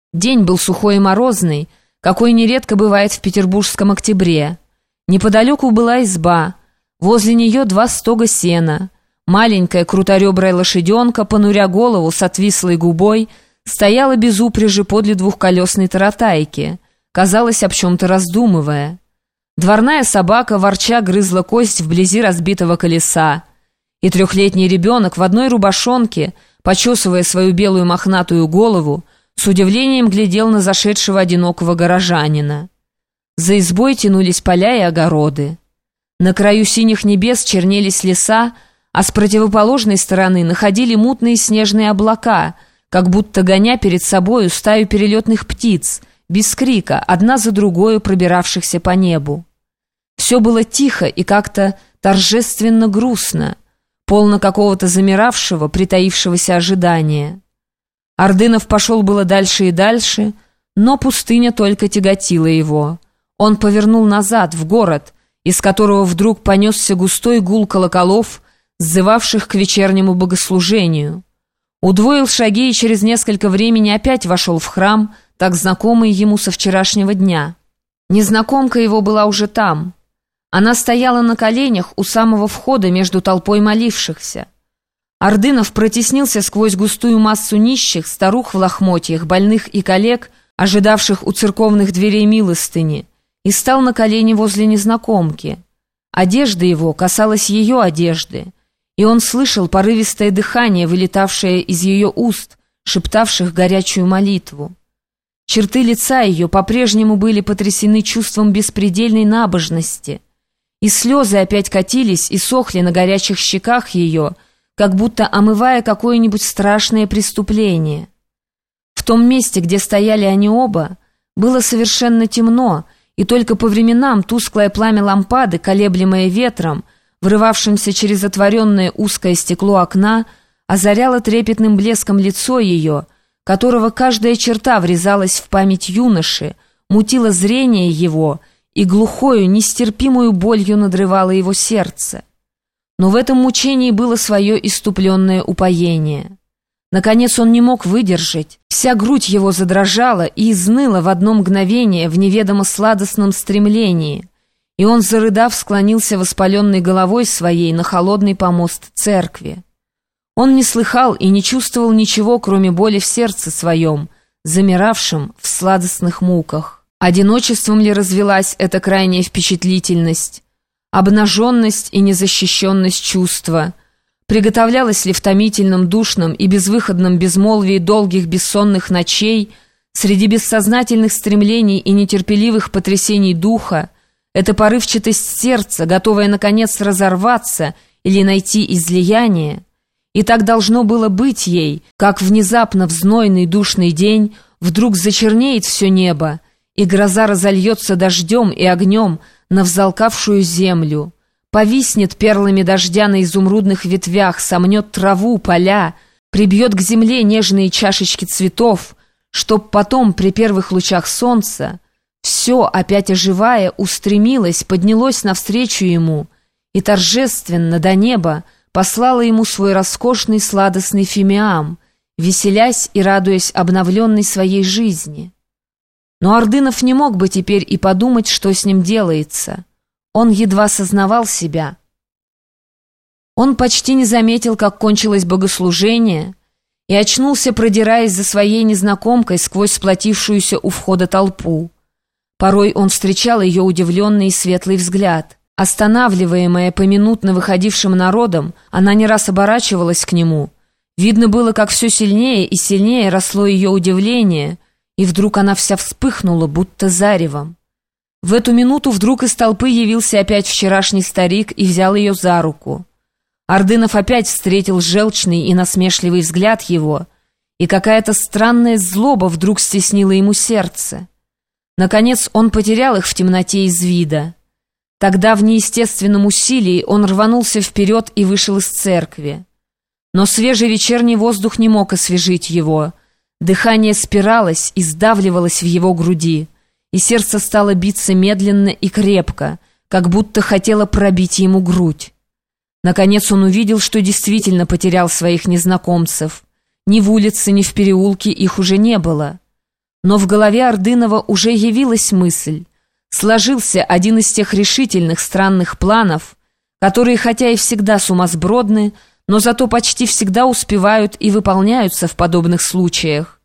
День был сухой и морозный, какой нередко бывает в петербургском октябре. Неподалеку была изба, возле нее 2 стога сена. Маленькая круторебрая лошаденка, понуря голову с отвислой губой, стояла без упряжи подле двухколесной таратайки, казалось, об чем-то раздумывая. Дворная собака, ворча, грызла кость вблизи разбитого колеса, и 3-летний ребенок в одной рубашонке, почесывая свою белую мохнатую голову, с удивлением глядел на зашедшего одинокого горожанина. За избой тянулись поля и огороды. На краю синих небес чернелись леса, а с противоположной стороны находили мутные снежные облака, как будто гоня перед собою стаю перелетных птиц, без крика, одна за другою пробиравшихся по небу. Все было тихо и как-то торжественно грустно, полно какого-то замиравшего, притаившегося ожидания. Ордынов пошел было дальше и дальше, но пустыня только тяготила его. Он повернул назад, в город, из которого вдруг понесся густой гул колоколов, сзывавших к вечернему богослужению. Удвоил шаги и через несколько времени опять вошел в храм, так знакомый ему со вчерашнего дня. Незнакомка его была уже там. Она стояла на коленях у самого входа между толпой молившихся. Ордынов протеснился сквозь густую массу нищих, старух в лохмотьях, больных и коллег, ожидавших у церковных дверей милостыни, и стал на колени возле незнакомки. Одежда его касалась ее одежды, и он слышал порывистое дыхание, вылетавшее из ее уст, шептавших горячую молитву. Черты лица ее по-прежнему были потрясены чувством беспредельной набожности, и слезы опять катились и сохли на горячих щеках ее, как будто омывая какое-нибудь страшное преступление. В том месте, где стояли они оба, было совершенно темно, и только по временам тусклое пламя лампады, колеблемое ветром, врывавшимся через отворенное узкое стекло окна, озаряло трепетным блеском лицо ее, которого каждая черта врезалась в память юноши, мутила зрение его и глухою, нестерпимую болью надрывало его сердце. Но в этом мучении было свое иступленное упоение. Наконец он не мог выдержать, вся грудь его задрожала и изныла в одно мгновение в неведомо сладостном стремлении, и он, зарыдав, склонился воспаленной головой своей на холодный помост церкви. Он не слыхал и не чувствовал ничего, кроме боли в сердце своем, замиравшем в сладостных муках. Одиночеством ли развелась эта крайняя впечатлительность? Обнаженность и незащищенность чувства? Приготовлялась ли в томительном, душном и безвыходном безмолвии долгих бессонных ночей, среди бессознательных стремлений и нетерпеливых потрясений духа, эта порывчатость сердца, готовая, наконец, разорваться или найти излияние? И так должно было быть ей, как внезапно в знойный душный день вдруг зачернеет все небо, и гроза разольется дождем и огнем на взалкавшую землю, повиснет перлами дождя на изумрудных ветвях, сомнет траву, поля, прибьет к земле нежные чашечки цветов, чтоб потом при первых лучах солнца все, опять оживая, устремилось, поднялось навстречу ему и торжественно до неба послала ему свой роскошный сладостный фимиам, веселясь и радуясь обновленной своей жизни. Но Ордынов не мог бы теперь и подумать, что с ним делается. Он едва сознавал себя. Он почти не заметил, как кончилось богослужение, и очнулся, продираясь за своей незнакомкой сквозь сплотившуюся у входа толпу. Порой он встречал ее удивленный и светлый взгляд. Останавливаемая поминутно выходившим народом, она не раз оборачивалась к нему. Видно было, как все сильнее и сильнее росло ее удивление, и вдруг она вся вспыхнула, будто заревом. В эту минуту вдруг из толпы явился опять вчерашний старик и взял ее за руку. Ордынов опять встретил желчный и насмешливый взгляд его, и какая-то странная злоба вдруг стеснила ему сердце. Наконец он потерял их в темноте из вида. Тогда в неестественном усилии он рванулся вперед и вышел из церкви. Но свежий вечерний воздух не мог освежить его. Дыхание спиралось и сдавливалось в его груди, и сердце стало биться медленно и крепко, как будто хотело пробить ему грудь. Наконец он увидел, что действительно потерял своих незнакомцев. Ни в улице, ни в переулке их уже не было. Но в голове Ордынова уже явилась мысль. Сложился один из тех решительных странных планов, которые хотя и всегда сумасбродны, но зато почти всегда успевают и выполняются в подобных случаях.